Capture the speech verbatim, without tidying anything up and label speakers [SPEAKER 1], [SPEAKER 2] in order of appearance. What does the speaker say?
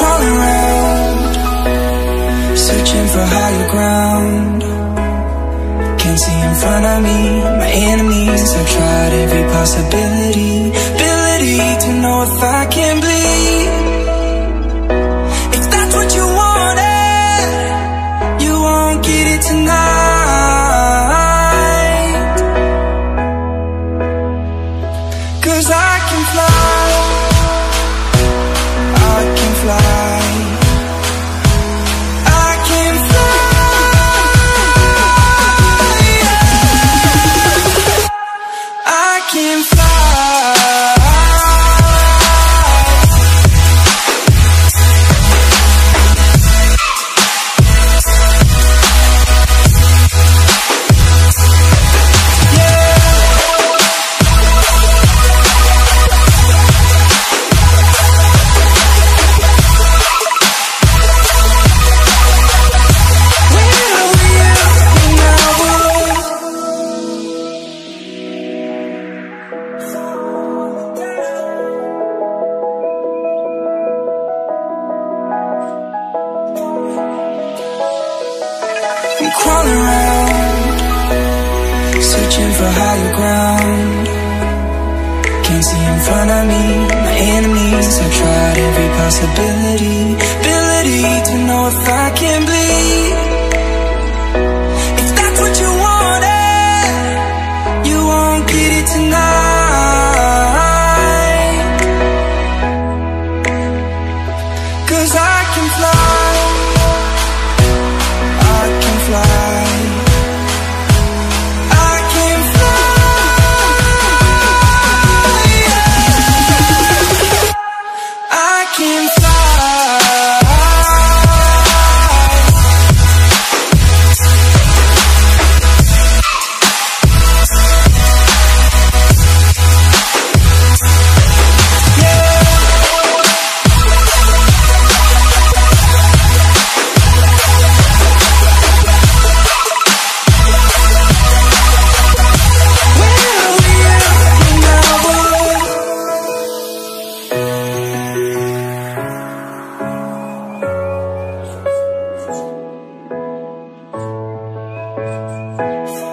[SPEAKER 1] crawling around, searching for higher ground. Can't see in front of me, my enemies. I've tried every possibility, ability to know if I can bleed. If that's what you wanted, you won't get it tonight. 'Cause I can fly, I can fly, I can fly, yeah. I can fly. I'm crawling around, searching for higher ground. Can't see in front of me, my enemies. I've tried every possibility, ability to know if I can bleed. If that's what you wanted, you won't get it tonight. 'Cause I can fly, I can fly, I can fly, yeah. I can fly. We'll be right back.